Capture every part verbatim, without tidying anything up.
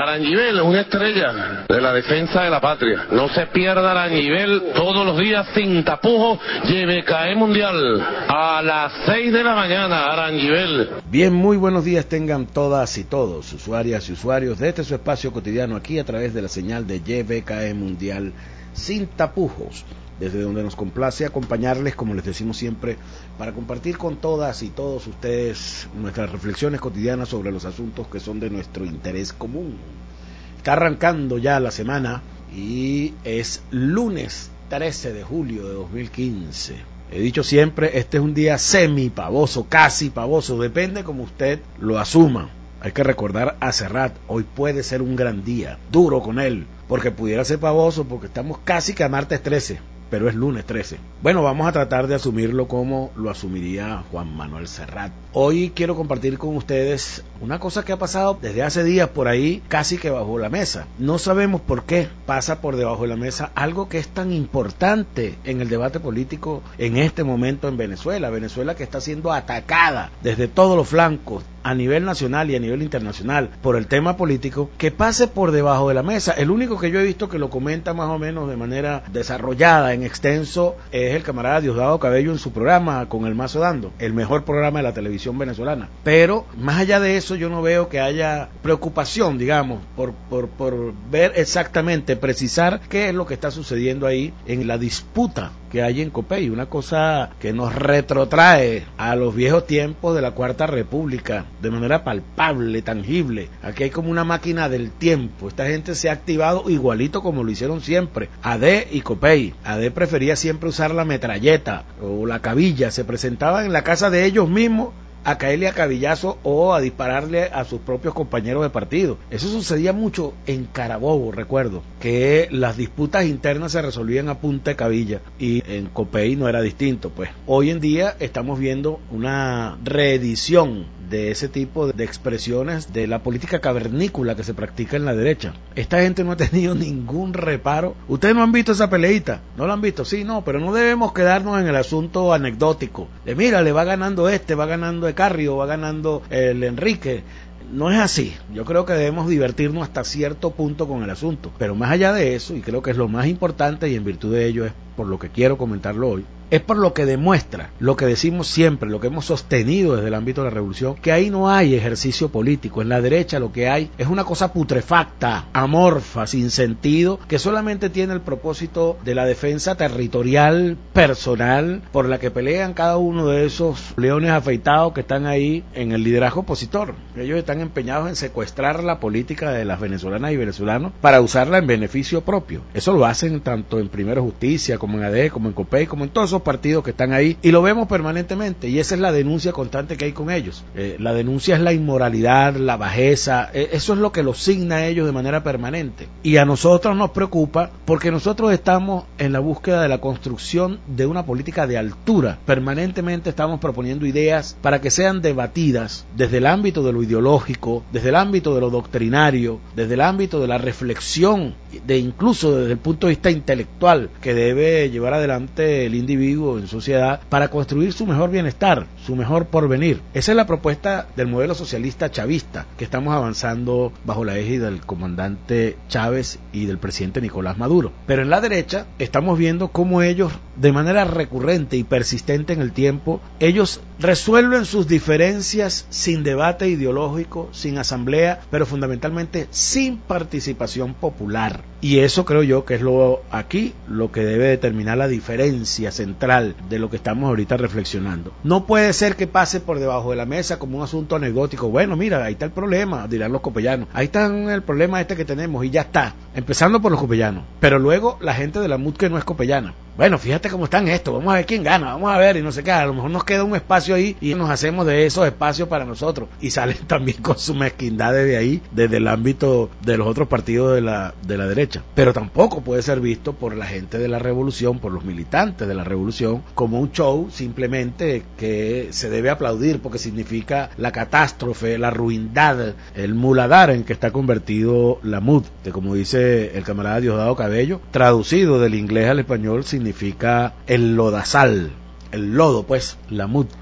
Arangibel, una estrella de la defensa de la patria. No se pierda Arangibel todos los días sin tapujos. Y B K E Mundial a las seis de la mañana, Arangibel. Bien, muy buenos días tengan todas y todos, usuarias y usuarios de este su espacio cotidiano aquí a través de la señal de Y B K E Mundial sin tapujos, desde donde nos complace acompañarles, como les decimos siempre, para compartir con todas y todos ustedes nuestras reflexiones cotidianas sobre los asuntos que son de nuestro interés común. Está arrancando ya la semana y es lunes trece de julio de dos mil quince. He dicho siempre, este es un día semi-pavoso, casi pavoso, depende como usted lo asuma. Hay que recordar a Serrat, hoy puede ser un gran día, duro con él, porque pudiera ser pavoso, porque estamos casi que a martes trece, pero es lunes trece. Bueno, vamos a tratar de asumirlo como lo asumiría Juan Manuel Serrat. Hoy quiero compartir con ustedes una cosa que ha pasado desde hace días por ahí, casi que bajo la mesa. No sabemos por qué pasa por debajo de la mesa algo que es tan importante en el debate político en este momento en Venezuela. Venezuela que está siendo atacada desde todos los flancos, a nivel nacional y a nivel internacional, por el tema político, que pase por debajo de la mesa. El único que yo he visto que lo comenta más o menos de manera desarrollada, en extenso, es el camarada Diosdado Cabello en su programa Con el Mazo Dando, el mejor programa de la televisión venezolana. Pero, más allá de eso, yo no veo que haya preocupación, digamos, por, por, por ver exactamente, precisar qué es lo que está sucediendo ahí en la disputa que hay en Copey, una cosa que nos retrotrae a los viejos tiempos de la Cuarta República, de manera palpable, tangible. Aquí hay como una máquina del tiempo. Esta gente se ha activado igualito como lo hicieron siempre, A D y Copey. A D prefería siempre usar la metralleta o la cabilla, se presentaban en la casa de ellos mismos a caerle a cabillazo o a dispararle a sus propios compañeros de partido. Eso sucedía mucho en Carabobo, recuerdo, que las disputas internas se resolvían a punta de cabilla, y en Copey no era distinto. Pues hoy en día estamos viendo una reedición de ese tipo de expresiones de la política cavernícola que se practica en la derecha. Esta gente no ha tenido ningún reparo. Ustedes no han visto esa peleita, no la han visto, sí, no, pero no debemos quedarnos en el asunto anecdótico de mira, le va ganando este, va ganando el Carrio, va ganando el Enrique. No es así. Yo creo que debemos divertirnos hasta cierto punto con el asunto, pero más allá de eso, y creo que es lo más importante, y en virtud de ello es por lo que quiero comentarlo hoy, es por lo que demuestra, lo que decimos siempre, lo que hemos sostenido desde el ámbito de la revolución, que ahí no hay ejercicio político. En la derecha lo que hay es una cosa putrefacta, amorfa, sin sentido, que solamente tiene el propósito de la defensa territorial, personal, por la que pelean cada uno de esos leones afeitados que están ahí en el liderazgo opositor. Ellos están empeñados en secuestrar la política de las venezolanas y venezolanos para usarla en beneficio propio. Eso lo hacen tanto en Primero Justicia, como en A D, como en Copey, como en todos esos partidos que están ahí, y lo vemos permanentemente, y esa es la denuncia constante que hay con ellos. Eh, la denuncia es la inmoralidad, la bajeza, eh, eso es lo que los signa a ellos de manera permanente, y a nosotros nos preocupa porque nosotros estamos en la búsqueda de la construcción de una política de altura. Permanentemente estamos proponiendo ideas para que sean debatidas desde el ámbito de lo ideológico, desde el ámbito de lo doctrinario, desde el ámbito de la reflexión, de incluso desde el punto de vista intelectual que debe llevar adelante el individuo en sociedad para construir su mejor bienestar, su mejor porvenir. Esa es la propuesta del modelo socialista chavista que estamos avanzando bajo la égida del comandante Chávez y del presidente Nicolás Maduro. Pero en la derecha estamos viendo cómo ellos, de manera recurrente y persistente en el tiempo, ellos resuelven sus diferencias sin debate ideológico, sin asamblea, pero fundamentalmente sin participación popular. Y eso creo yo que es lo aquí lo que debe determinar la diferencia central de lo que estamos ahorita reflexionando. No puede ser que pase por debajo de la mesa como un asunto anecdótico. Bueno, mira, ahí está el problema, dirán los copellanos. Ahí está el problema este que tenemos y ya está. Empezando por los copellanos. Pero luego la gente de la M U D que no es copellana. Bueno, fíjate cómo están estos, vamos a ver quién gana, vamos a ver, y no sé qué, a lo mejor nos queda un espacio ahí y nos hacemos de esos espacios para nosotros, y salen también con su mezquindad desde ahí, desde el ámbito de los otros partidos de la, de la derecha. Pero tampoco puede ser visto por la gente de la revolución, por los militantes de la revolución, como un show simplemente que se debe aplaudir porque significa la catástrofe, la ruindad, el muladar en que está convertido la M U D, que como dice el camarada Diosdado Cabello, traducido del inglés al español significa el lodazal, el lodo, pues, la M U D.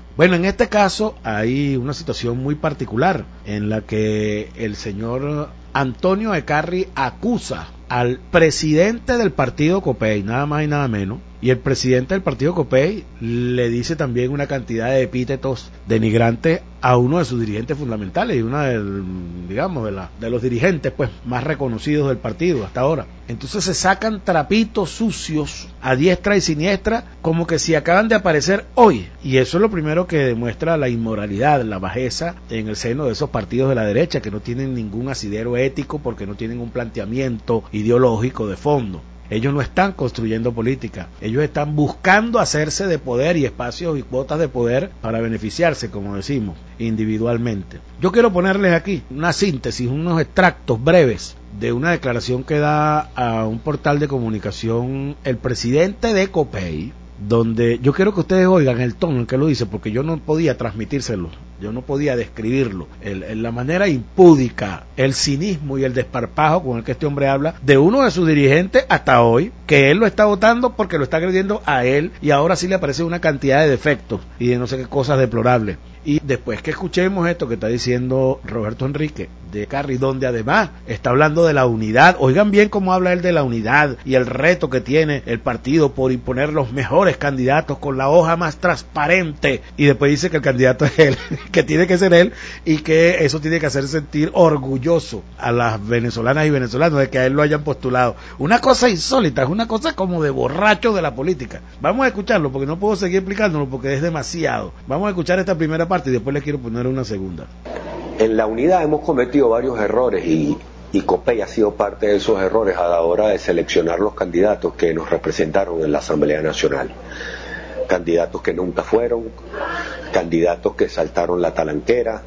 Bueno, en este caso hay una situación muy particular en la que el señor Antonio Ecarri acusa al presidente del partido COPEI, nada más y nada menos, y el presidente del partido COPEI le dice también una cantidad de epítetos denigrantes a uno de sus dirigentes fundamentales y uno del, digamos, de, la, de los dirigentes pues más reconocidos del partido hasta ahora. Entonces se sacan trapitos sucios a diestra y siniestra como que si acaban de aparecer hoy, y eso es lo primero que demuestra la inmoralidad, la bajeza en el seno de esos partidos de la derecha que no tienen ningún asidero ético porque no tienen un planteamiento ideológico de fondo. Ellos no están construyendo política, ellos están buscando hacerse de poder y espacios y cuotas de poder para beneficiarse, como decimos, individualmente. Yo quiero ponerles aquí una síntesis, unos extractos breves de una declaración que da a un portal de comunicación el presidente de COPEI, donde yo quiero que ustedes oigan el tono en que lo dice, porque yo no podía transmitírselo, yo no podía describirlo, el, el, la manera impúdica, el cinismo y el desparpajo con el que este hombre habla de uno de sus dirigentes hasta hoy, que él lo está votando porque lo está agrediendo a él, y ahora sí le aparece una cantidad de defectos y de no sé qué cosas deplorables. Y después que escuchemos esto que está diciendo Roberto Enrique de Ecarri, donde además está hablando de la unidad, oigan bien cómo habla él de la unidad y el reto que tiene el partido por imponer los mejores candidatos con la hoja más transparente, y después dice que el candidato es él, que tiene que ser él, y que eso tiene que hacer sentir orgulloso a las venezolanas y venezolanos de que a él lo hayan postulado. Una cosa insólita, es una cosa como de borracho de la política. Vamos a escucharlo porque no puedo seguir explicándolo porque es demasiado. Vamos a escuchar esta primera parte y después les quiero poner una segunda. En la unidad hemos cometido varios errores y, y COPEI ha sido parte de esos errores a la hora de seleccionar los candidatos que nos representaron en la Asamblea Nacional. Candidatos que nunca fueron, candidatos que saltaron la talanquera,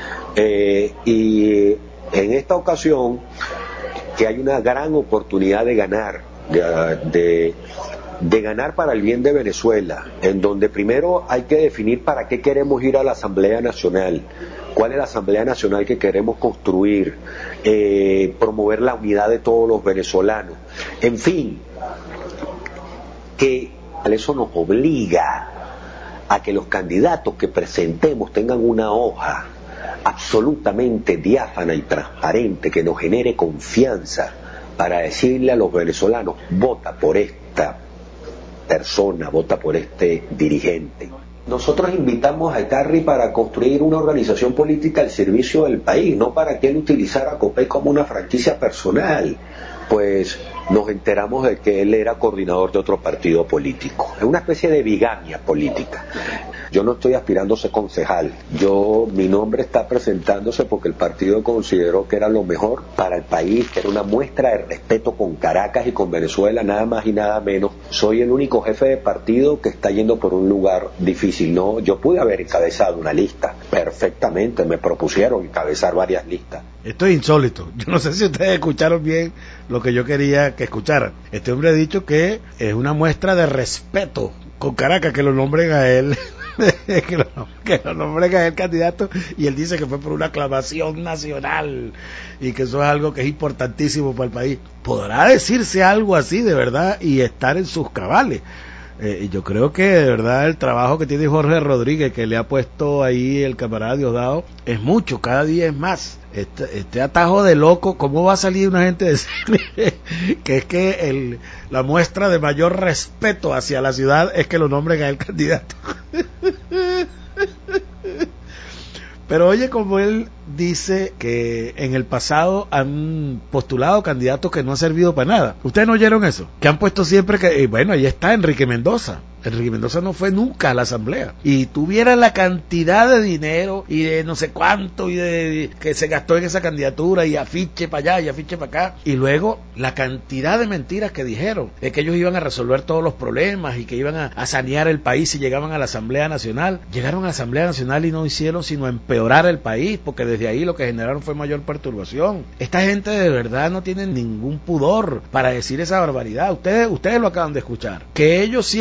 eh, y en esta ocasión que hay una gran oportunidad de ganar, de, de de ganar para el bien de Venezuela, en donde primero hay que definir para qué queremos ir a la Asamblea Nacional, cuál es la Asamblea Nacional que queremos construir, eh, promover la unidad de todos los venezolanos, en fin, que eso nos obliga a que los candidatos que presentemos tengan una hoja absolutamente diáfana y transparente que nos genere confianza para decirle a los venezolanos: vota por esta persona, vota por este dirigente. Nosotros invitamos a Ecarri para construir una organización política al servicio del país, no para que él utilizara a COPEI como una franquicia personal. Pues nos enteramos de que él era coordinador de otro partido político. Es una especie de bigamia política. Yo no estoy aspirando a ser concejal. Yo, mi nombre está presentándose porque el partido consideró que era lo mejor para el país, que era una muestra de respeto con Caracas y con Venezuela, nada más y nada menos. Soy el único jefe de partido que está yendo por un lugar difícil. No, yo pude haber encabezado una lista perfectamente, me propusieron encabezar varias listas. Esto es insólito. Yo no sé si ustedes escucharon bien lo que yo quería que escucharan. Este hombre ha dicho que es una muestra de respeto con Caracas que lo nombren a él, que, lo, que lo nombren a él candidato, y él dice que fue por una aclamación nacional y que eso es algo que es importantísimo para el país. ¿Podrá decirse algo así de verdad y estar en sus cabales? Eh, yo creo que de verdad el trabajo que tiene Jorge Rodríguez, que le ha puesto ahí el camarada Diosdado, es mucho, cada día es más. Este, este atajo de loco, ¿cómo va a salir una gente a decirle que es que el, la muestra de mayor respeto hacia la ciudad es que lo nombren a él candidato? Pero oye, como él dice que en el pasado han postulado candidatos que no han servido para nada. ¿Ustedes no oyeron eso? Que han puesto siempre que, eh, bueno, ahí está Enrique Mendoza. Enrique Mendoza no fue nunca a la asamblea. Y tuviera la cantidad de dinero y de no sé cuánto y de que se gastó en esa candidatura y afiche para allá y afiche para acá. Y luego la cantidad de mentiras que dijeron, de que ellos iban a resolver todos los problemas y que iban a, a sanear el país si llegaban a la Asamblea Nacional. Llegaron a la Asamblea Nacional y no hicieron sino empeorar el país, porque desde ahí lo que generaron fue mayor perturbación. Esta gente de verdad no tiene ningún pudor para decir esa barbaridad. Ustedes, ustedes lo acaban de escuchar. Que ellos siempre han nombrado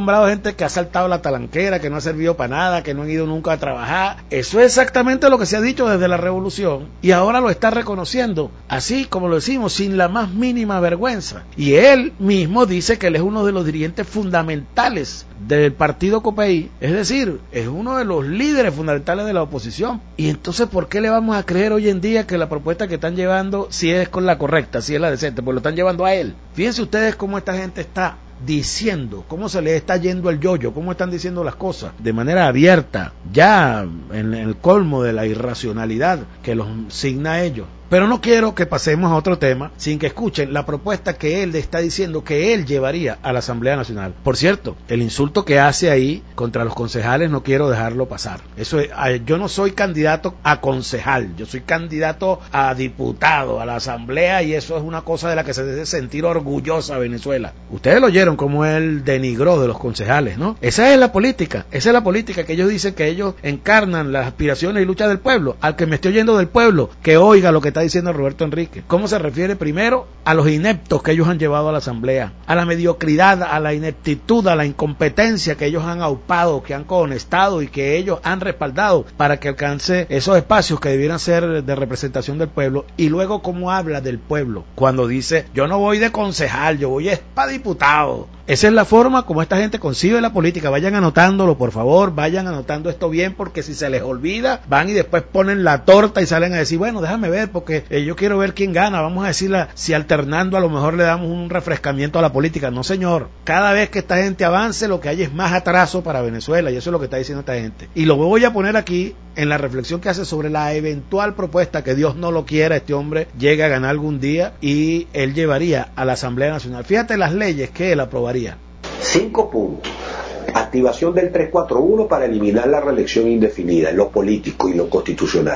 nombrado gente que ha saltado la talanquera, que no ha servido para nada, que no han ido nunca a trabajar. Eso es exactamente lo que se ha dicho desde la revolución y ahora lo está reconociendo, así como lo decimos, sin la más mínima vergüenza. Y él mismo dice que él es uno de los dirigentes fundamentales del partido Copey, es decir, es uno de los líderes fundamentales de la oposición. Y entonces, ¿por qué le vamos a creer hoy en día que la propuesta que están llevando, si es con la correcta, si es la decente, pues lo están llevando a él? Fíjense ustedes cómo esta gente está diciendo, cómo se les está yendo el yoyo, cómo están diciendo las cosas de manera abierta, ya en el colmo de la irracionalidad que los signa a ellos. Pero no quiero que pasemos a otro tema sin que escuchen la propuesta que él está diciendo que él llevaría a la Asamblea Nacional. Por cierto, el insulto que hace ahí contra los concejales no quiero dejarlo pasar. Eso es, yo no soy candidato a concejal, yo soy candidato a diputado, a la Asamblea, y eso es una cosa de la que se debe sentir orgullosa Venezuela. Ustedes lo oyeron como él denigró de los concejales, ¿no? Esa es la política, esa es la política que ellos dicen que ellos encarnan las aspiraciones y luchas del pueblo. Al que me esté oyendo del pueblo, que oiga lo que está diciendo Roberto Enrique. ¿Cómo se refiere? Primero a los ineptos que ellos han llevado a la Asamblea, a la mediocridad, a la ineptitud, a la incompetencia que ellos han aupado, que han conestado y que ellos han respaldado para que alcance esos espacios que debieran ser de representación del pueblo. Y luego cómo habla del pueblo cuando dice, yo no voy de concejal, yo voy es para diputado. Esa es la forma como esta gente concibe la política. Vayan anotándolo, por favor, vayan anotando esto bien, porque si se les olvida, van y después ponen la torta y salen a decir, bueno, déjame ver, porque eh, yo quiero ver quién gana, vamos a decirla, si alternando a lo mejor le damos un refrescamiento a la política. No, señor, cada vez que esta gente avance, lo que hay es más atraso para Venezuela, y eso es lo que está diciendo esta gente. Y lo voy a poner aquí en la reflexión que hace sobre la eventual propuesta, que Dios no lo quiera, este hombre llegue a ganar algún día y él llevaría a la Asamblea Nacional. Fíjate las leyes que él aprobaría. Cinco puntos. Activación del trescientos cuarenta y uno para eliminar la reelección indefinida en lo político y lo constitucional.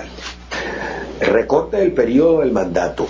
Recorte del periodo del mandato.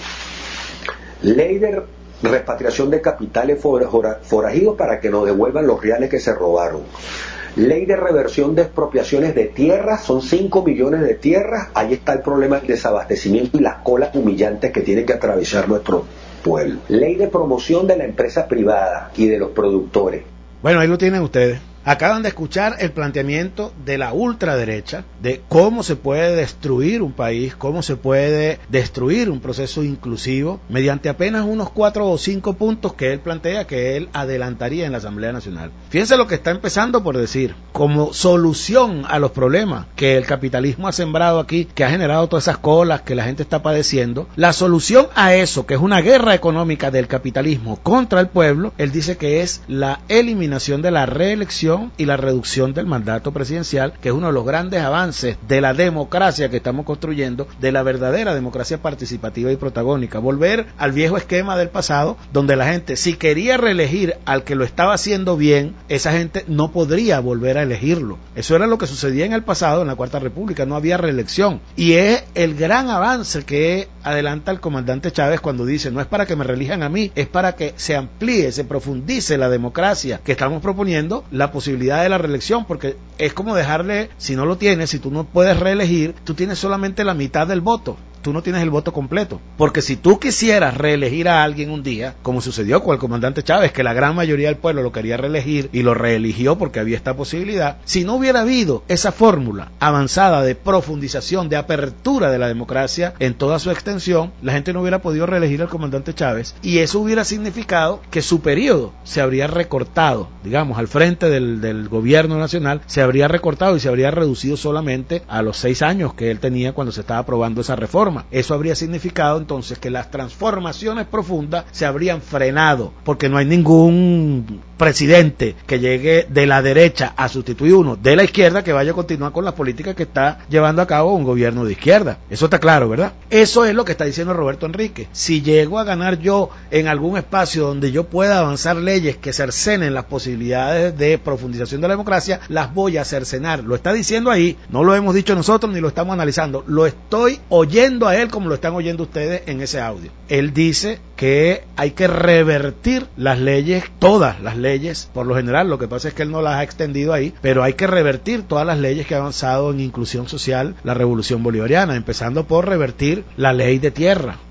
Ley de repatriación de capitales forajidos para que nos devuelvan los reales que se robaron. Ley de reversión de expropiaciones de tierras, son cinco millones de tierras. Ahí está el problema del desabastecimiento y las colas humillantes que tienen que atravesar nuestro pueblo. Ley de promoción de la empresa privada y de los productores. Bueno, ahí lo tienen ustedes. Acaban de escuchar el planteamiento de la ultraderecha de cómo se puede destruir un país, cómo se puede destruir un proceso inclusivo mediante apenas unos cuatro o cinco puntos que él plantea que él adelantaría en la Asamblea Nacional. Fíjense lo que está empezando por decir, como solución a los problemas que el capitalismo ha sembrado aquí, que ha generado todas esas colas que la gente está padeciendo, la solución a eso, que es una guerra económica del capitalismo contra el pueblo, él dice que es la eliminación de la reelección y la reducción del mandato presidencial, que es uno de los grandes avances de la democracia que estamos construyendo, de la verdadera democracia participativa y protagónica. Volver al viejo esquema del pasado, donde la gente, si quería reelegir al que lo estaba haciendo bien, esa gente no podría volver a elegirlo. Eso era lo que sucedía en el pasado, en la Cuarta República, no había reelección. Y es el gran avance que adelanta el comandante Chávez cuando dice, no es para que me reelijan a mí, es para que se amplíe, se profundice la democracia que estamos proponiendo, la posibilidad de la reelección, porque es como dejarle, si no lo tienes, si tú no puedes reelegir, tú tienes solamente la mitad del voto, tú no tienes el voto completo, porque si tú quisieras reelegir a alguien un día, como sucedió con el comandante Chávez, que la gran mayoría del pueblo lo quería reelegir y lo reeligió porque había esta posibilidad, si no hubiera habido esa fórmula avanzada de profundización, de apertura de la democracia en toda su extensión, la gente no hubiera podido reelegir al comandante Chávez, y eso hubiera significado que su periodo se habría recortado, digamos, al frente del, del gobierno nacional, se habría recortado y se habría reducido solamente a los seis años que él tenía cuando se estaba aprobando esa reforma. Eso habría significado entonces que las transformaciones profundas se habrían frenado, porque no hay ningún presidente que llegue de la derecha a sustituir uno de la izquierda que vaya a continuar con las políticas que está llevando a cabo un gobierno de izquierda. Eso está claro, ¿verdad? Eso es lo que está diciendo Roberto Enrique. Si llego a ganar yo en algún espacio donde yo pueda avanzar leyes que cercenen las posibilidades de profundización de la democracia, las voy a cercenar. Lo está diciendo ahí, no lo hemos dicho nosotros ni lo estamos analizando, lo estoy oyendo a él como lo están oyendo ustedes en ese audio. Él dice que hay que revertir las leyes, todas las leyes, por lo general, lo que pasa es que él no las ha extendido ahí, pero hay que revertir todas las leyes que ha avanzado en inclusión social la revolución bolivariana, empezando por revertir la ley de tierra,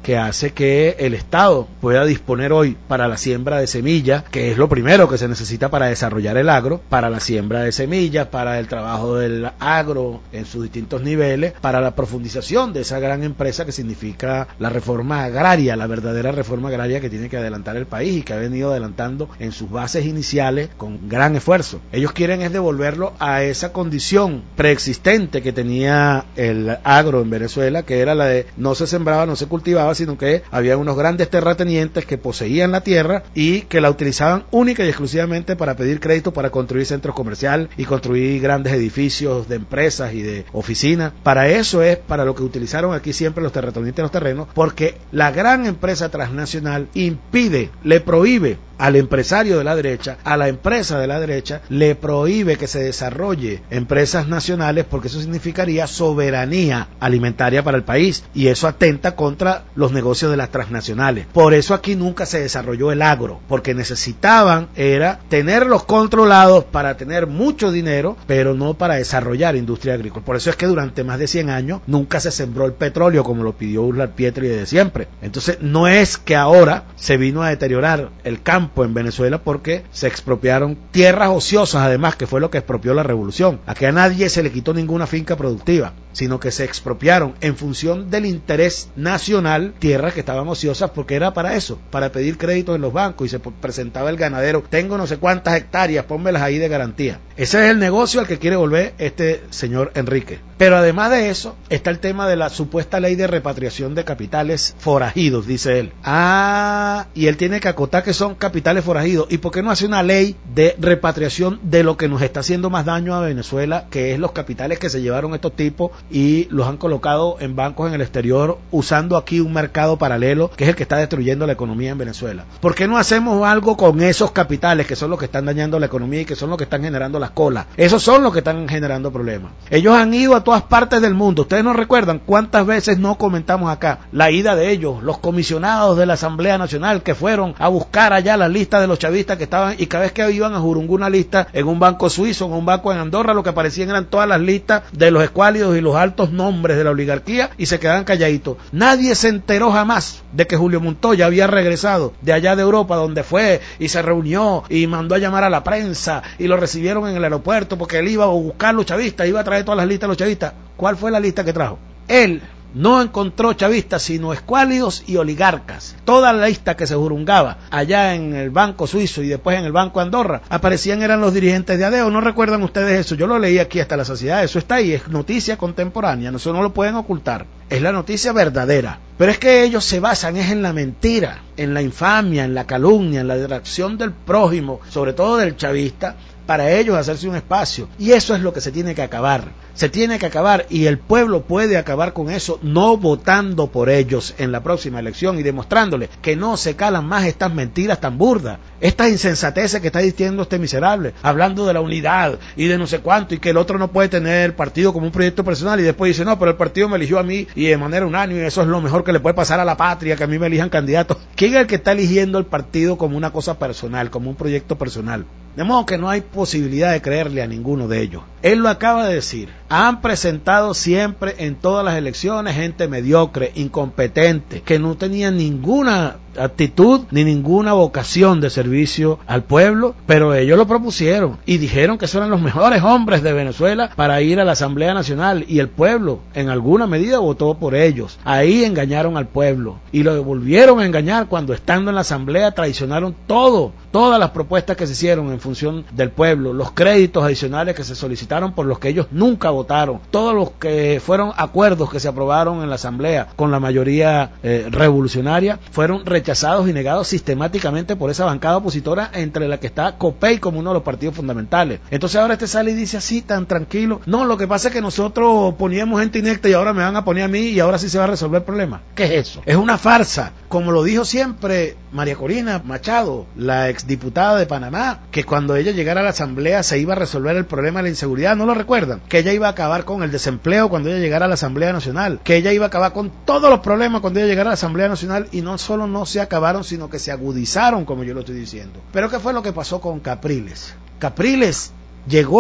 que hace que el Estado pueda disponer hoy para la siembra de semillas, que es lo primero que se necesita para desarrollar el agro, para la siembra de semillas, para el trabajo del agro en sus distintos niveles, para la profundización de esa gran empresa que significa la reforma agraria, la verdadera reforma agraria que tiene que adelantar el país y que ha venido adelantando en sus bases iniciales con gran esfuerzo. Ellos quieren es devolverlo a esa condición preexistente que tenía el agro en Venezuela, que era la de no se sembraba, no se cultivaba, sino que había unos grandes terratenientes que poseían la tierra y que la utilizaban única y exclusivamente para pedir crédito para construir centros comerciales y construir grandes edificios de empresas y de oficinas. Para eso es para lo que utilizaron aquí siempre los terratenientes los terrenos, porque la gran empresa transnacional impide, le prohíbe al empresario de la derecha, a la empresa de la derecha, le prohíbe que se desarrolle empresas nacionales, porque eso significaría soberanía alimentaria para el país y eso atenta contra los negocios de las transnacionales. Por eso aquí nunca se desarrolló el agro, porque necesitaban era tenerlos controlados para tener mucho dinero, pero no para desarrollar industria agrícola. Por eso es que durante más de cien años nunca se sembró el petróleo como lo pidió Urlar Pietri de siempre. Entonces no es que ahora se vino a deteriorar el campo en Venezuela porque se expropiaron tierras ociosas, además, que fue lo que expropió la revolución. Aquí a nadie se le quitó ninguna finca productiva, sino que se expropiaron en función del interés nacional tierras que estaban ociosas, porque era para eso, para pedir créditos en los bancos, y se presentaba el ganadero, tengo no sé cuántas hectáreas, pónmelas ahí de garantía. Ese es el negocio al que quiere volver este señor Enrique. Pero además de eso, está el tema de la supuesta ley de repatriación de capitales forajidos, dice él. Ah, y él tiene que acotar que son capitales forajidos. ¿Y por qué no hace una ley de repatriación de lo que nos está haciendo más daño a Venezuela, que es los capitales que se llevaron estos tipos y los han colocado en bancos en el exterior, usando aquí un mercado paralelo, que es el que está destruyendo la economía en Venezuela? ¿Por qué no hacemos algo con esos capitales, que son los que están dañando la economía y que son los que están generando las colas? Esos son los que están generando problemas. Ellos han ido a todas partes del mundo. Ustedes no recuerdan cuántas veces no comentamos acá la ida de ellos, los comisionados de la Asamblea Nacional que fueron a buscar allá la lista de los chavistas que estaban, y cada vez que iban a jurungar una lista en un banco suizo, en un banco en Andorra, lo que aparecían eran todas las listas de los escuálidos y los altos nombres de la oligarquía, y se quedaban calladitos. Nadie se enteró jamás de que Julio Montoya había regresado de allá de Europa, donde fue y se reunió y mandó a llamar a la prensa y lo recibieron en el aeropuerto porque él iba a buscar los chavistas, iba a traer todas las listas de los chavistas. ¿Cuál fue la lista que trajo? Él no encontró chavistas, sino escuálidos y oligarcas. Toda la lista que se jurungaba allá en el banco suizo y después en el banco Andorra, aparecían eran los dirigentes de ADEO. ¿No recuerdan ustedes eso? Yo lo leí aquí hasta la saciedad. Eso está ahí, es noticia contemporánea, eso no lo pueden ocultar. Es la noticia verdadera. Pero es que ellos se basan es en la mentira, en la infamia, en la calumnia, en la detracción del prójimo, sobre todo del chavista, para ellos hacerse un espacio. Y eso es lo que se tiene que acabar. Se tiene que acabar, y el pueblo puede acabar con eso no votando por ellos en la próxima elección y demostrándoles que no se calan más estas mentiras tan burdas, estas insensateces que está diciendo este miserable, hablando de la unidad y de no sé cuánto, y que el otro no puede tener el partido como un proyecto personal, y después dice, no, pero el partido me eligió a mí y de manera unánime, eso es lo mejor que le puede pasar a la patria, que a mí me elijan candidatos. ¿Quién es el que está eligiendo el partido como una cosa personal, como un proyecto personal? De modo que no hay posibilidad de creerle a ninguno de ellos. Él lo acaba de decir. Han presentado siempre en todas las elecciones gente mediocre, incompetente, que no tenía ninguna actitud ni ninguna vocación de servicio al pueblo, pero ellos lo propusieron y dijeron que esos eran los mejores hombres de Venezuela para ir a la Asamblea Nacional, y el pueblo en alguna medida votó por ellos. Ahí engañaron al pueblo y lo volvieron a engañar cuando, estando en la Asamblea, traicionaron todo, todas las propuestas que se hicieron en función del pueblo, los créditos adicionales que se solicitaron por los que ellos nunca votaron, todos los que fueron acuerdos que se aprobaron en la Asamblea con la mayoría eh, revolucionaria, fueron rechazados y negados sistemáticamente por esa bancada opositora, entre la que está COPEI como uno de los partidos fundamentales. Entonces ahora este sale y dice así tan tranquilo, no, lo que pasa es que nosotros poníamos gente inecta y ahora me van a poner a mí y ahora sí se va a resolver el problema. ¿Qué es eso? Es una farsa, como lo dijo siempre María Corina Machado, la exdiputada de Panamá, que cuando ella llegara a la Asamblea se iba a resolver el problema de la inseguridad. ¿No lo recuerdan? Que ella iba a acabar con el desempleo cuando ella llegara a la Asamblea Nacional, que ella iba a acabar con todos los problemas cuando ella llegara a la Asamblea Nacional, y no solo no se acabaron, sino que se agudizaron, como yo lo estoy diciendo. Pero ¿qué fue lo que pasó con Capriles? Capriles llegó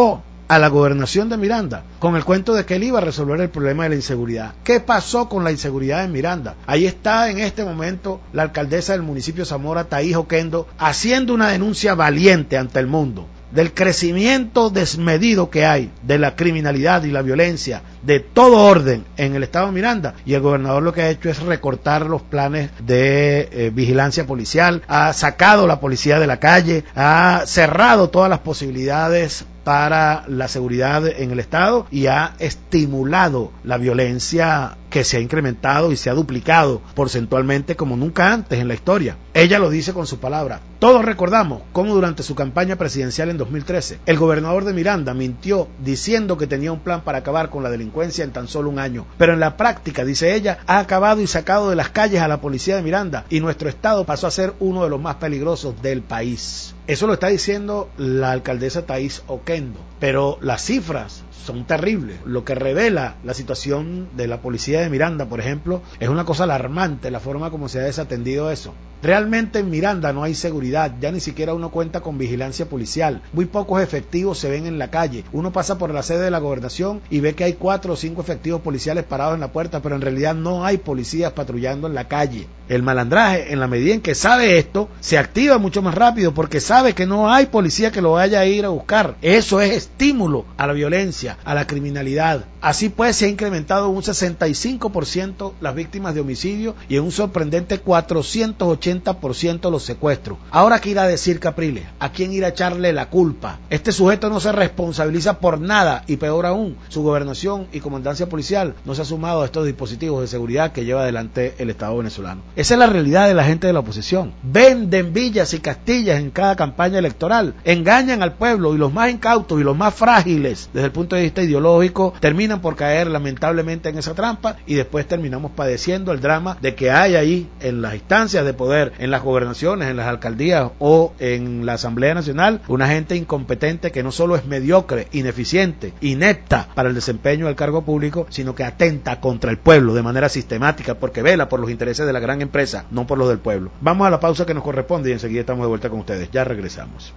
a la gobernación de Miranda con el cuento de que él iba a resolver el problema de la inseguridad. ¿Qué pasó con la inseguridad en Miranda? Ahí está en este momento la alcaldesa del municipio de Zamora, Thaís Oquendo, haciendo una denuncia valiente ante el mundo del crecimiento desmedido que hay de la criminalidad y la violencia de todo orden en el estado de Miranda, y el gobernador lo que ha hecho es recortar los planes de eh, vigilancia policial, ha sacado la policía de la calle, ha cerrado todas las posibilidades para la seguridad en el estado y ha estimulado la violencia que se ha incrementado y se ha duplicado porcentualmente como nunca antes en la historia. Ella lo dice con su palabra. Todos recordamos cómo durante su campaña presidencial en dos mil trece, el gobernador de Miranda mintió diciendo que tenía un plan para acabar con la delincuencia en tan solo un año, pero en la práctica, dice ella, ha acabado y sacado de las calles a la policía de Miranda y nuestro estado pasó a ser uno de los más peligrosos del país. Eso lo está diciendo la alcaldesa Thaís Oquendo, pero las cifras son terribles. Lo que revela la situación de la policía de Miranda, por ejemplo, es una cosa alarmante, la forma como se ha desatendido eso. Realmente en Miranda no hay seguridad, ya ni siquiera uno cuenta con vigilancia policial, muy pocos efectivos se ven en la calle, uno pasa por la sede de la gobernación y ve que hay cuatro o cinco efectivos policiales parados en la puerta, pero en realidad no hay policías patrullando en la calle. El malandraje, en la medida en que sabe esto, se activa mucho más rápido porque sabe que no hay policía que lo vaya a ir a buscar. Eso es estímulo a la violencia, a la criminalidad. Así pues, se ha incrementado un sesenta y cinco por ciento las víctimas de homicidio y en un sorprendente cuatrocientos ochenta por ciento los secuestros. Ahora, ¿qué irá a decir Capriles? ¿A quién irá a echarle la culpa? Este sujeto no se responsabiliza por nada y peor aún, su gobernación y comandancia policial no se ha sumado a estos dispositivos de seguridad que lleva adelante el Estado venezolano. Esa es la realidad de la gente de la oposición. Venden villas y castillas en cada campaña electoral, engañan al pueblo y los más incautos y los más frágiles desde el punto de vista ideológico terminan por caer lamentablemente en esa trampa y después terminamos padeciendo el drama de que hay ahí en las instancias de poder, en las gobernaciones, en las alcaldías o en la Asamblea Nacional, una gente incompetente que no solo es mediocre, ineficiente, inepta para el desempeño del cargo público, sino que atenta contra el pueblo de manera sistemática porque vela por los intereses de la gran empresa, no por los del pueblo. Vamos a la pausa que nos corresponde y enseguida estamos de vuelta con ustedes. Ya regresamos.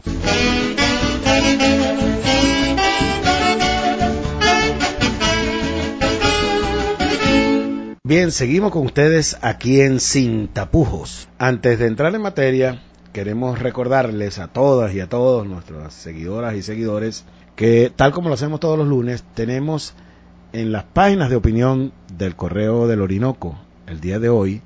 Bien, seguimos con ustedes aquí en Sin Tapujos. Antes de entrar en materia, queremos recordarles a todas y a todos nuestras seguidoras y seguidores que, tal como lo hacemos todos los lunes, tenemos en las páginas de opinión del Correo del Orinoco, el día de hoy,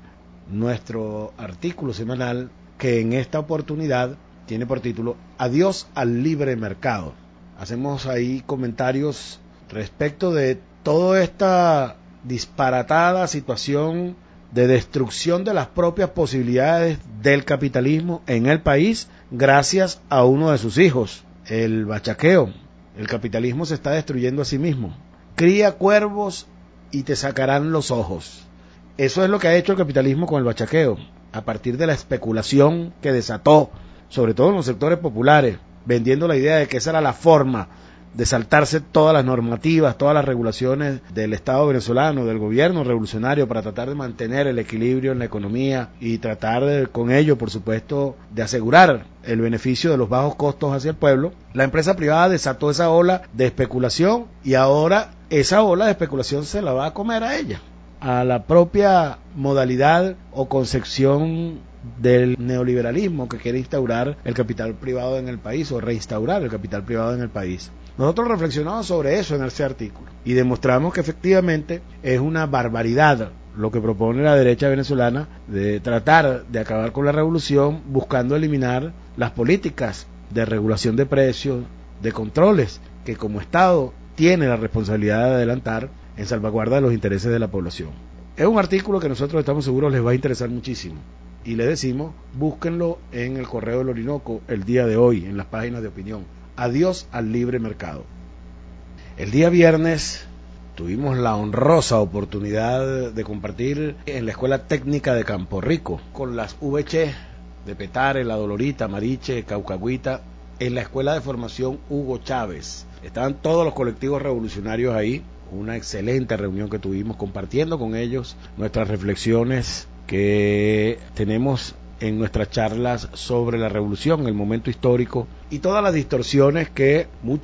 nuestro artículo semanal que en esta oportunidad tiene por título Adiós al libre mercado. Hacemos ahí comentarios respecto de toda esta disparatada situación de destrucción de las propias posibilidades del capitalismo en el país gracias a uno de sus hijos, el bachaqueo. El capitalismo se está destruyendo a sí mismo. Cría cuervos y te sacarán los ojos. Eso es lo que ha hecho el capitalismo con el bachaqueo, a partir de la especulación que desató, sobre todo en los sectores populares, vendiendo la idea de que esa era la forma de saltarse todas las normativas, todas las regulaciones del Estado venezolano, del gobierno revolucionario, para tratar de mantener el equilibrio en la economía y tratar de, con ello, por supuesto, de asegurar el beneficio de los bajos costos hacia el pueblo. La empresa privada desató esa ola de especulación y ahora esa ola de especulación se la va a comer a ella, a la propia modalidad o concepción del neoliberalismo que quiere instaurar el capital privado en el país o reinstaurar el capital privado en el país. Nosotros reflexionamos sobre eso en ese artículo y demostramos que efectivamente es una barbaridad lo que propone la derecha venezolana de tratar de acabar con la revolución buscando eliminar las políticas de regulación de precios, de controles que como Estado tiene la responsabilidad de adelantar en salvaguarda de los intereses de la población. Es un artículo que nosotros estamos seguros les va a interesar muchísimo y les decimos, búsquenlo en el Correo del Orinoco el día de hoy, en las páginas de opinión. Adiós al libre mercado. El día viernes tuvimos la honrosa oportunidad de compartir en la Escuela Técnica de Campo Rico con las V H de Petare, La Dolorita, Mariche, Caucagüita, en la Escuela de Formación Hugo Chávez. Estaban todos los colectivos revolucionarios ahí, una excelente reunión que tuvimos compartiendo con ellos nuestras reflexiones que tenemos en nuestras charlas sobre la revolución, el momento histórico y todas las distorsiones que muchas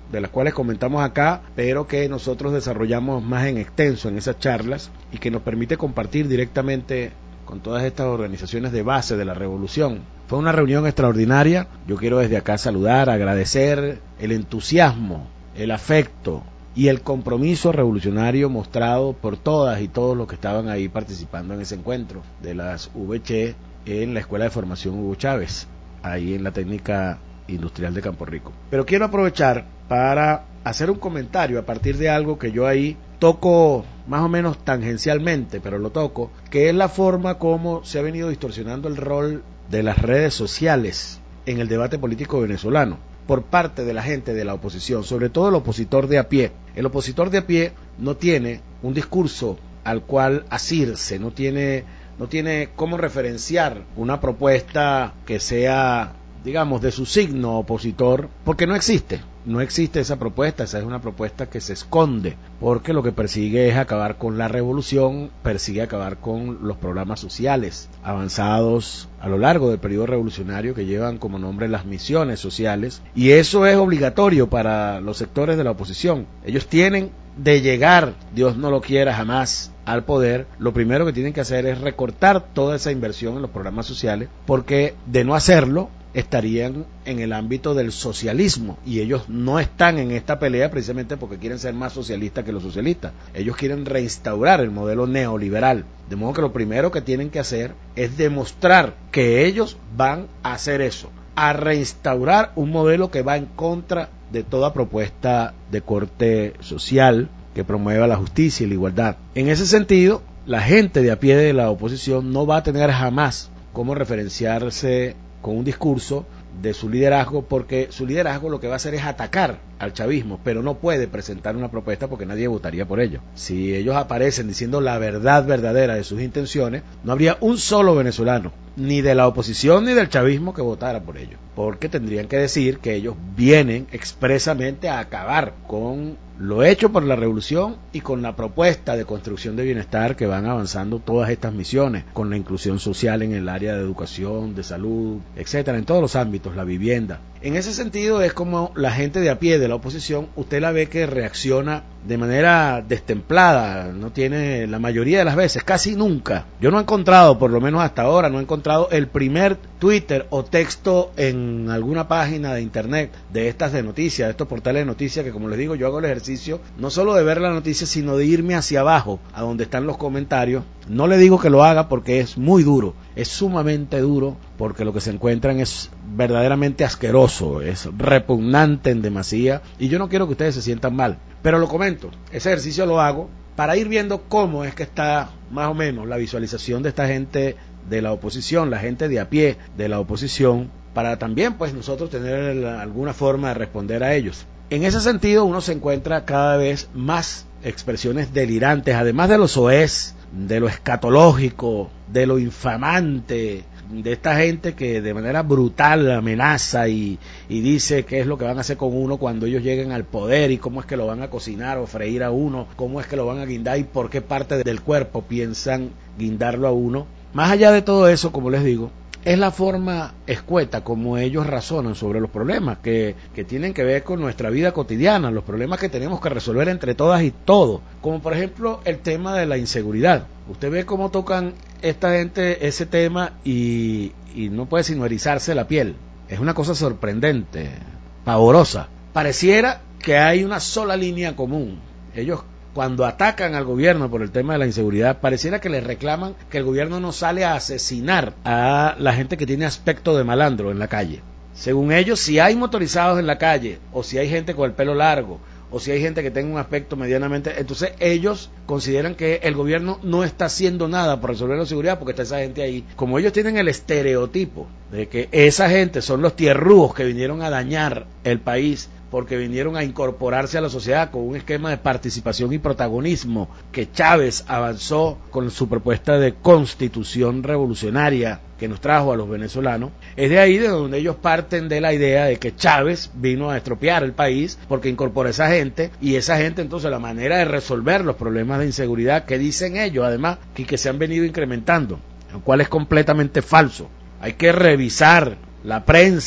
de las cuales comentamos acá, pero que nosotros desarrollamos más en extenso en esas charlas y que nos permite compartir directamente con todas estas organizaciones de base de la revolución. Fue una reunión extraordinaria. Yo quiero desde acá saludar, agradecer el entusiasmo, el afecto y el compromiso revolucionario mostrado por todas y todos los que estaban ahí participando en ese encuentro de las V H en la Escuela de Formación Hugo Chávez, ahí en la Técnica Industrial de Campo Rico. Pero quiero aprovechar para hacer un comentario a partir de algo que yo ahí toco más o menos tangencialmente, pero lo toco, que es la forma como se ha venido distorsionando el rol de las redes sociales en el debate político venezolano por parte de la gente de la oposición, sobre todo el opositor de a pie. El opositor de a pie no tiene un discurso al cual asirse, no tiene, no tiene cómo referenciar una propuesta que sea, digamos, de su signo opositor, porque no existe. No existe esa propuesta, esa es una propuesta que se esconde, porque lo que persigue es acabar con la revolución, persigue acabar con los programas sociales avanzados a lo largo del periodo revolucionario que llevan como nombre las misiones sociales, y eso es obligatorio para los sectores de la oposición. Ellos tienen de llegar, Dios no lo quiera jamás, al poder, lo primero que tienen que hacer es recortar toda esa inversión en los programas sociales, porque de no hacerlo, estarían en el ámbito del socialismo, y ellos no están en esta pelea precisamente porque quieren ser más socialistas que los socialistas. Ellos quieren reinstaurar el modelo neoliberal, de modo que lo primero que tienen que hacer es demostrar que ellos van a hacer eso, a reinstaurar un modelo que va en contra de toda propuesta de corte social que promueva la justicia y la igualdad. En ese sentido, la gente de a pie de la oposición no va a tener jamás cómo referenciarse con un discurso de su liderazgo, porque su liderazgo lo que va a hacer es atacar al chavismo, pero no puede presentar una propuesta porque nadie votaría por ello. Si ellos aparecen diciendo la verdad verdadera de sus intenciones, no habría un solo venezolano, ni de la oposición ni del chavismo, que votara por ello, porque tendrían que decir que ellos vienen expresamente a acabar con lo hecho por la revolución y con la propuesta de construcción de bienestar que van avanzando todas estas misiones, con la inclusión social en el área de educación, de salud, etcétera, en todos los ámbitos, la vivienda. En ese sentido es como la gente de a pie de la oposición, usted la ve que reacciona de manera destemplada, no tiene, la mayoría de las veces, casi nunca. Yo no he encontrado, por lo menos hasta ahora, no he encontrado el primer Twitter o texto en alguna página de internet de estas de noticias, de estos portales de noticias, que como les digo, yo hago el ejercicio no solo de ver la noticia, sino de irme hacia abajo, a donde están los comentarios. No le digo que lo haga porque es muy duro, es sumamente duro, porque lo que se encuentran es verdaderamente asqueroso, es repugnante en demasía, y yo no quiero que ustedes se sientan mal, pero lo comento, ese ejercicio lo hago para ir viendo cómo es que está más o menos la visualización de esta gente de la oposición, la gente de a pie de la oposición, para también pues nosotros tener alguna forma de responder a ellos. En ese sentido uno se encuentra cada vez más expresiones delirantes, además de lo soez, de lo escatológico, de lo infamante, de esta gente que de manera brutal amenaza y, y dice qué es lo que van a hacer con uno cuando ellos lleguen al poder, y cómo es que lo van a cocinar o freír a uno, cómo es que lo van a guindar y por qué parte del cuerpo piensan guindarlo a uno. Más allá de todo eso, como les digo, es la forma escueta como ellos razonan sobre los problemas que, que tienen que ver con nuestra vida cotidiana, los problemas que tenemos que resolver entre todas y todos, como por ejemplo el tema de la inseguridad. Usted ve cómo tocan esta gente ese tema y, y no puede sino erizarse la piel. Es una cosa sorprendente, pavorosa. Pareciera que hay una sola línea común. Ellos, cuando atacan al gobierno por el tema de la inseguridad, pareciera que les reclaman que el gobierno no sale a asesinar a la gente que tiene aspecto de malandro en la calle. Según ellos, si hay motorizados en la calle, o si hay gente con el pelo largo, o si hay gente que tenga un aspecto medianamente, entonces ellos consideran que el gobierno no está haciendo nada por resolver la seguridad porque está esa gente ahí. Como ellos tienen el estereotipo de que esa gente son los tierrúos que vinieron a dañar el país, porque vinieron a incorporarse a la sociedad con un esquema de participación y protagonismo que Chávez avanzó con su propuesta de constitución revolucionaria que nos trajo a los venezolanos, es de ahí de donde ellos parten de la idea de que Chávez vino a estropear el país porque incorpora a esa gente, y esa gente entonces la manera de resolver los problemas de inseguridad que dicen ellos además que, que se han venido incrementando, lo cual es completamente falso. Hay que revisar la prensa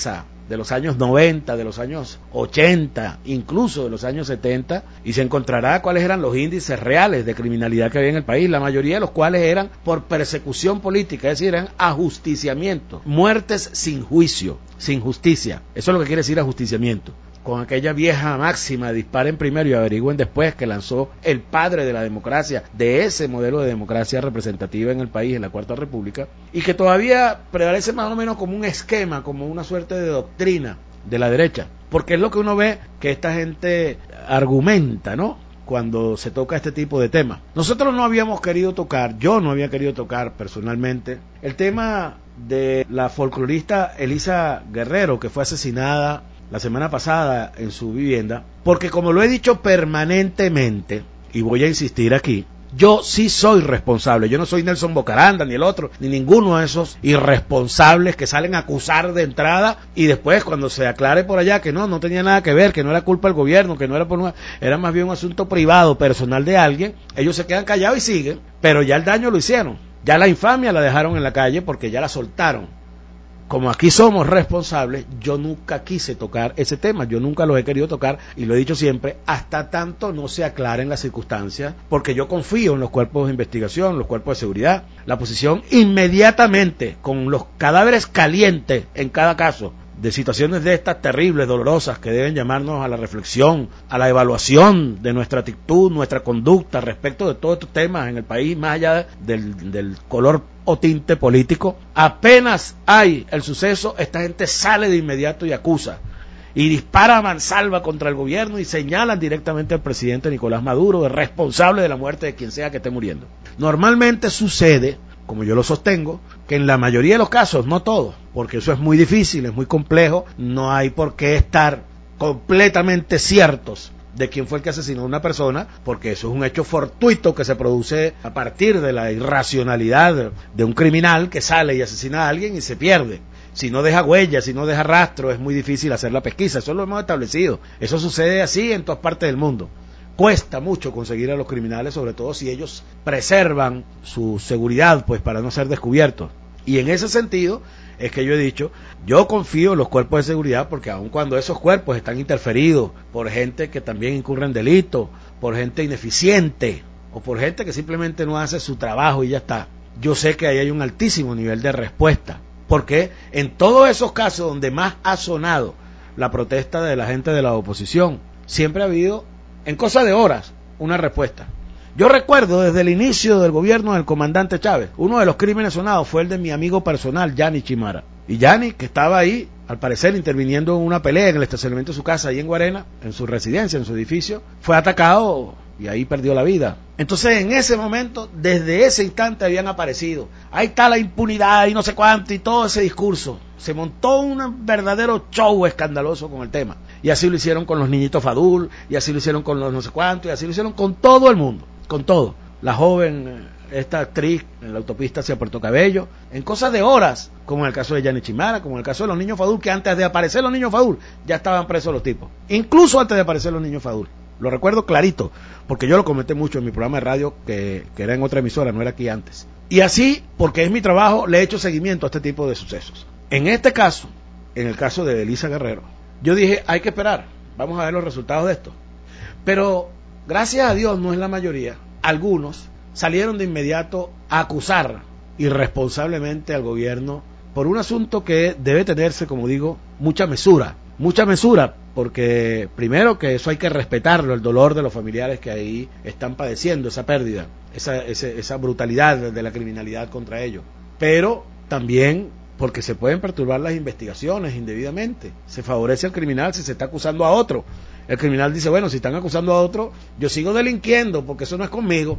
de los años noventa, de los años ochenta, incluso de los años setenta, y se encontrará cuáles eran los índices reales de criminalidad que había en el país, la mayoría de los cuales eran por persecución política, es decir, eran ajusticiamientos, muertes sin juicio, sin justicia. Eso es lo que quiere decir ajusticiamiento. Con aquella vieja máxima, disparen primero y averigüen después, que lanzó el padre de la democracia, de ese modelo de democracia representativa en el país, en la Cuarta República, y que todavía prevalece más o menos como un esquema, como una suerte de doctrina de la derecha, porque es lo que uno ve que esta gente argumenta, ¿no?, cuando se toca este tipo de temas. Nosotros no habíamos querido tocar, yo no había querido tocar personalmente, el tema de la folclorista Elisa Guerrero, que fue asesinada la semana pasada en su vivienda, porque como lo he dicho permanentemente, y voy a insistir aquí, yo sí soy responsable, yo no soy Nelson Bocaranda, ni el otro, ni ninguno de esos irresponsables que salen a acusar de entrada, y después cuando se aclare por allá que no, no tenía nada que ver, que no era culpa del gobierno, que no era por una, era más bien un asunto privado, personal de alguien, ellos se quedan callados y siguen, pero ya el daño lo hicieron, ya la infamia la dejaron en la calle porque ya la soltaron. Como aquí somos responsables, yo nunca quise tocar ese tema, yo nunca lo he querido tocar, y lo he dicho siempre, hasta tanto no se aclaren las circunstancias, porque yo confío en los cuerpos de investigación, los cuerpos de seguridad, la posición inmediatamente, con los cadáveres calientes en cada caso, de situaciones de estas terribles, dolorosas, que deben llamarnos a la reflexión, a la evaluación de nuestra actitud, nuestra conducta respecto de todos estos temas en el país, más allá del, del color o tinte político. Apenas hay el suceso, esta gente sale de inmediato y acusa, y dispara a mansalva contra el gobierno y señalan directamente al presidente Nicolás Maduro de responsable de la muerte de quien sea que esté muriendo. Normalmente sucede, como yo lo sostengo, que en la mayoría de los casos, no todos, porque eso es muy difícil, es muy complejo, no hay por qué estar completamente ciertos de quién fue el que asesinó a una persona, porque eso es un hecho fortuito que se produce a partir de la irracionalidad de un criminal que sale y asesina a alguien y se pierde. Si no deja huellas, si no deja rastro, es muy difícil hacer la pesquisa, eso lo hemos establecido, eso sucede así en todas partes del mundo. Cuesta mucho conseguir a los criminales, sobre todo si ellos preservan su seguridad, pues para no ser descubiertos. Y en ese sentido es que yo he dicho, yo confío en los cuerpos de seguridad, porque aun cuando esos cuerpos están interferidos por gente que también incurre en delitos, por gente ineficiente, o por gente que simplemente no hace su trabajo y ya está, yo sé que ahí hay un altísimo nivel de respuesta, porque en todos esos casos donde más ha sonado la protesta de la gente de la oposición, siempre ha habido, en cosa de horas, una respuesta. Yo recuerdo desde el inicio del gobierno del comandante Chávez, uno de los crímenes sonados fue el de mi amigo personal, Yanni Chimara. Y Yanni, que estaba ahí, al parecer interviniendo en una pelea en el estacionamiento de su casa, ahí en Guarena, en su residencia, en su edificio, fue atacado y ahí perdió la vida. Entonces, en ese momento, desde ese instante habían aparecido, ahí está la impunidad y no sé cuánto y todo ese discurso. Se montó un verdadero show escandaloso con el tema. Y así lo hicieron con los niñitos Fadul, y así lo hicieron con los no sé cuánto, y así lo hicieron con todo el mundo, con todo. La joven, esta actriz en la autopista hacia Puerto Cabello, en cosas de horas, como en el caso de Yanni Chimara, como en el caso de los niños Fadul, que antes de aparecer los niños Fadul, ya estaban presos los tipos. Incluso antes de aparecer los niños Fadul. Lo recuerdo clarito, porque yo lo comenté mucho en mi programa de radio, que, que era en otra emisora, no era aquí antes. Y así, porque es mi trabajo, le he hecho seguimiento a este tipo de sucesos. En este caso, en el caso de Elisa Guerrero, yo dije, hay que esperar, vamos a ver los resultados de esto. Pero, gracias a Dios, no es la mayoría. Algunos salieron de inmediato a acusar irresponsablemente al gobierno por un asunto que debe tenerse, como digo, mucha mesura. Mucha mesura, porque primero que eso hay que respetarlo, el dolor de los familiares que ahí están padeciendo, esa pérdida, esa, esa, esa brutalidad de la criminalidad contra ellos. Pero también porque se pueden perturbar las investigaciones indebidamente. Se favorece al criminal si se está acusando a otro. El criminal dice, bueno, si están acusando a otro, yo sigo delinquiendo porque eso no es conmigo.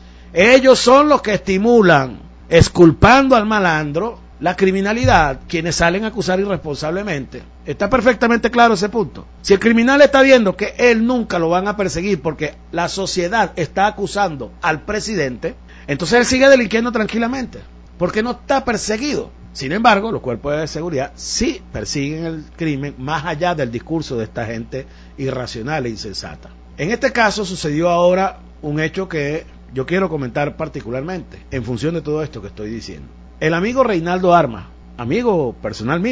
Ellos son los que estimulan, exculpando al malandro, la criminalidad, quienes salen a acusar irresponsablemente. Está perfectamente claro ese punto. Si el criminal está viendo que él nunca lo van a perseguir porque la sociedad está acusando al presidente, entonces él sigue delinquiendo tranquilamente, porque no está perseguido. Sin embargo, los cuerpos de seguridad sí persiguen el crimen más allá del discurso de esta gente irracional e insensata. En este caso sucedió ahora un hecho que yo quiero comentar particularmente en función de todo esto que estoy diciendo. El amigo Reinaldo Armas, amigo personal mío,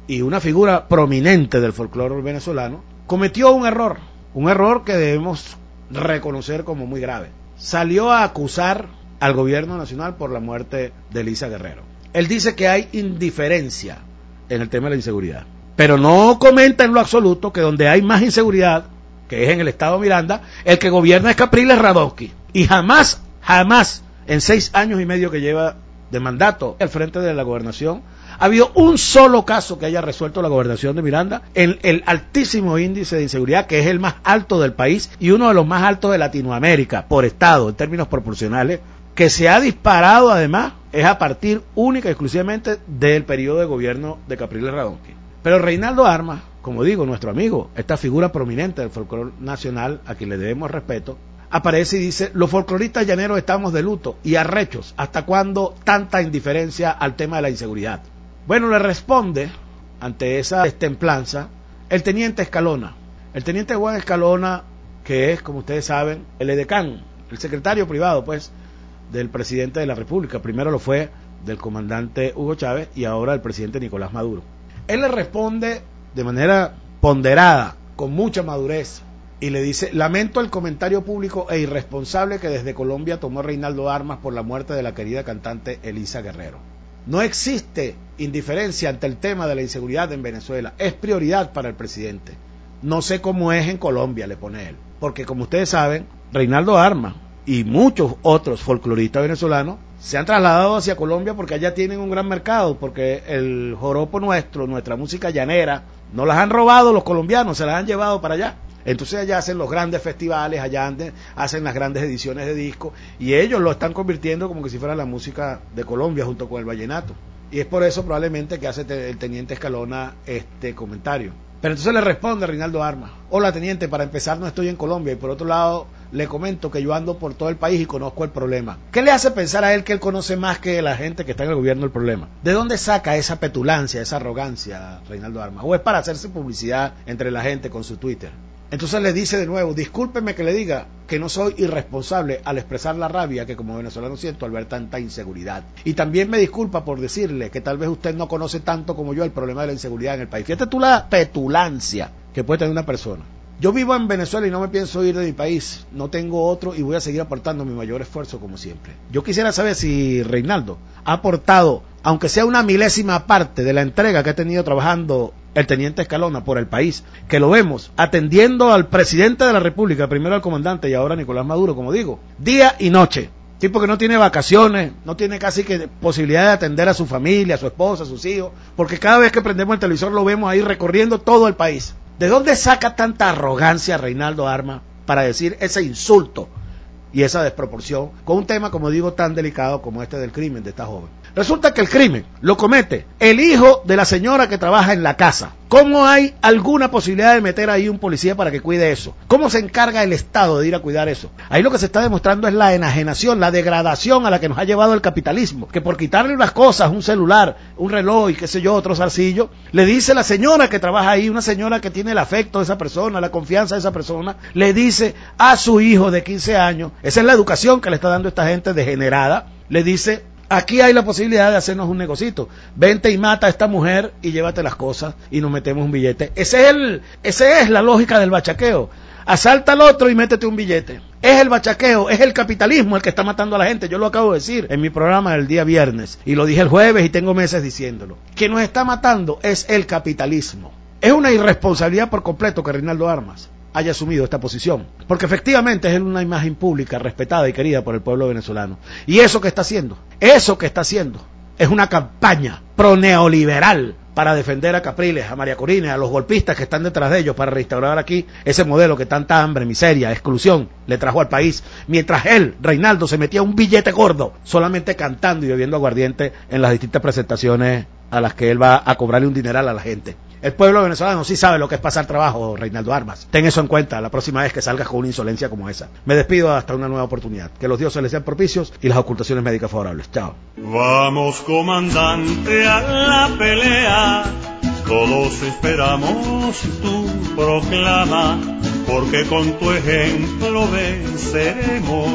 y una figura prominente del folclore venezolano, cometió un error, un error que debemos reconocer como muy grave. Salió a acusar al gobierno nacional por la muerte de Elisa Guerrero. Él dice que hay indiferencia en el tema de la inseguridad, pero no comenta en lo absoluto que donde hay más inseguridad, que es en el estado Miranda, el que gobierna es Capriles Radonsky, y jamás, jamás, en seis años y medio que lleva de mandato al frente de la gobernación, ha habido un solo caso que haya resuelto la gobernación de Miranda en el altísimo índice de inseguridad, que es el más alto del país y uno de los más altos de Latinoamérica, por estado, en términos proporcionales, que se ha disparado además, es a partir única y exclusivamente del periodo de gobierno de Capriles Radonsky. Pero Reinaldo Armas, como digo, nuestro amigo, esta figura prominente del folclore nacional, a quien le debemos respeto, aparece y dice: los folcloristas llaneros estamos de luto y arrechos. ¿Hasta cuándo tanta indiferencia al tema de la inseguridad? Bueno, le responde ante esa templanza el teniente Escalona. El teniente Juan Escalona, que es, como ustedes saben, el edecán, el secretario privado, pues, del presidente de la República. Primero lo fue del comandante Hugo Chávez y ahora el presidente Nicolás Maduro. Él le responde de manera ponderada, con mucha madurez, y le dice: lamento el comentario público e irresponsable que desde Colombia tomó Reinaldo Armas por la muerte de la querida cantante Elisa Guerrero. No existe indiferencia ante el tema de la inseguridad en Venezuela, es prioridad para el presidente. No sé cómo es en Colombia, le pone él, porque como ustedes saben, Reinaldo Armas y muchos otros folcloristas venezolanos se han trasladado hacia Colombia porque allá tienen un gran mercado, porque el joropo nuestro, nuestra música llanera, no las han robado los colombianos, se las han llevado para allá. Entonces allá hacen los grandes festivales, allá hacen las grandes ediciones de discos, y ellos lo están convirtiendo como que si fuera la música de Colombia junto con el vallenato. Y es por eso probablemente que hace el teniente Escalona este comentario. Pero entonces le responde Reinaldo Armas: hola teniente, para empezar no estoy en Colombia, y por otro lado le comento que yo ando por todo el país y conozco el problema. ¿Qué le hace pensar a él que él conoce más que la gente que está en el gobierno el problema? ¿De dónde saca esa petulancia, esa arrogancia Reinaldo Armas? ¿O es para hacerse publicidad entre la gente con su Twitter? Entonces le dice de nuevo: discúlpeme que le diga que no soy irresponsable al expresar la rabia que como venezolano siento al ver tanta inseguridad. Y también me disculpa por decirle que tal vez usted no conoce tanto como yo el problema de la inseguridad en el país. Fíjate tú la petulancia que puede tener una persona. Yo vivo en Venezuela y no me pienso ir de mi país, no tengo otro y voy a seguir aportando mi mayor esfuerzo como siempre. Yo quisiera saber si Reinaldo ha aportado, aunque sea una milésima parte de la entrega que ha tenido trabajando el teniente Escalona por el país, que lo vemos atendiendo al presidente de la República, primero al comandante y ahora a Nicolás Maduro, como digo, día y noche. Tipo que no tiene vacaciones, no tiene casi que posibilidad de atender a su familia, a su esposa, a sus hijos, porque cada vez que prendemos el televisor lo vemos ahí recorriendo todo el país. ¿De dónde saca tanta arrogancia Reinaldo Armas para decir ese insulto y esa desproporción con un tema, como digo, tan delicado como este del crimen de esta joven? Resulta que el crimen lo comete el hijo de la señora que trabaja en la casa. ¿Cómo hay alguna posibilidad de meter ahí un policía para que cuide eso? ¿Cómo se encarga el Estado de ir a cuidar eso? Ahí lo que se está demostrando es la enajenación, la degradación a la que nos ha llevado el capitalismo, que por quitarle unas cosas, un celular, un reloj y qué sé yo, otro zarcillo, le dice la señora que trabaja ahí, una señora que tiene el afecto de esa persona, la confianza de esa persona, le dice a su hijo de quince años, esa es la educación que le está dando esta gente degenerada, le dice: aquí hay la posibilidad de hacernos un negocito. Vente y mata a esta mujer y llévate las cosas y nos metemos un billete. Ese es el, esa es la lógica del bachaqueo. Asalta al otro y métete un billete. Es el bachaqueo, es el capitalismo el que está matando a la gente. Yo lo acabo de decir en mi programa del día viernes y lo dije el jueves y tengo meses diciéndolo. Que nos está matando es el capitalismo. Es una irresponsabilidad por completo que Reinaldo Armas haya asumido esta posición, porque efectivamente es una imagen pública respetada y querida por el pueblo venezolano, y eso que está haciendo, eso que está haciendo es una campaña pro-neoliberal para defender a Capriles, a María Corina, a los golpistas que están detrás de ellos, para restaurar aquí ese modelo que tanta hambre, miseria, exclusión le trajo al país, mientras él, Reinaldo, se metía un billete gordo solamente cantando y bebiendo aguardiente en las distintas presentaciones a las que él va a cobrarle un dineral a la gente. El pueblo venezolano sí sabe lo que es pasar trabajo, Reinaldo Armas. Ten eso en cuenta la próxima vez que salgas con una insolencia como esa. Me despido hasta una nueva oportunidad. Que los dioses les sean propicios y las ocultaciones médicas favorables. Chao. Vamos, comandante, a la pelea. Todos esperamos tu proclama, porque con tu ejemplo venceremos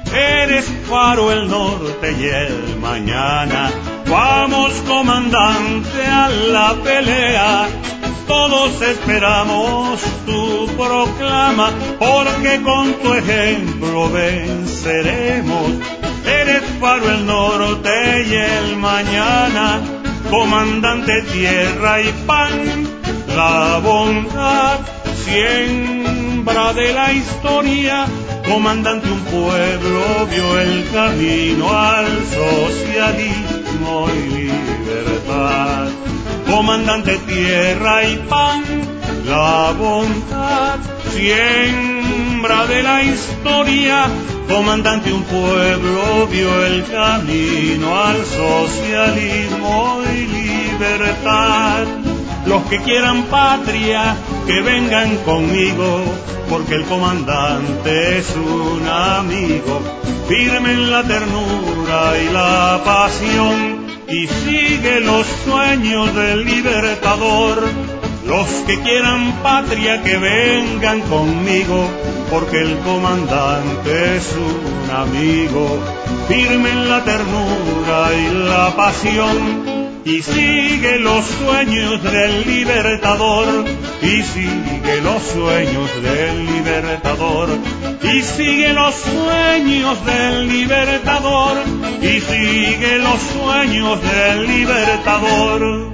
Eres faro, el norte y el mañana. Vamos, comandante, a la pelea. Todos esperamos tu proclama, porque con tu ejemplo venceremos. Eres faro, el norte y el mañana, comandante, tierra y pan. La bondad, siembra de la historia, comandante, un pueblo vio el camino al socialismo y libertad. Comandante, tierra y pan, la bondad, siembra de la historia, comandante, un pueblo vio el camino al socialismo y libertad. Los que quieran patria, que vengan conmigo, porque el comandante es un amigo, firme en la ternura y la pasión, y sigue los sueños del libertador. Los que quieran patria, que vengan conmigo, porque el comandante es un amigo, firme en la ternura y la pasión, y sigue los sueños del libertador, y sigue los sueños del libertador, y sigue los sueños del libertador, y sigue los sueños del libertador.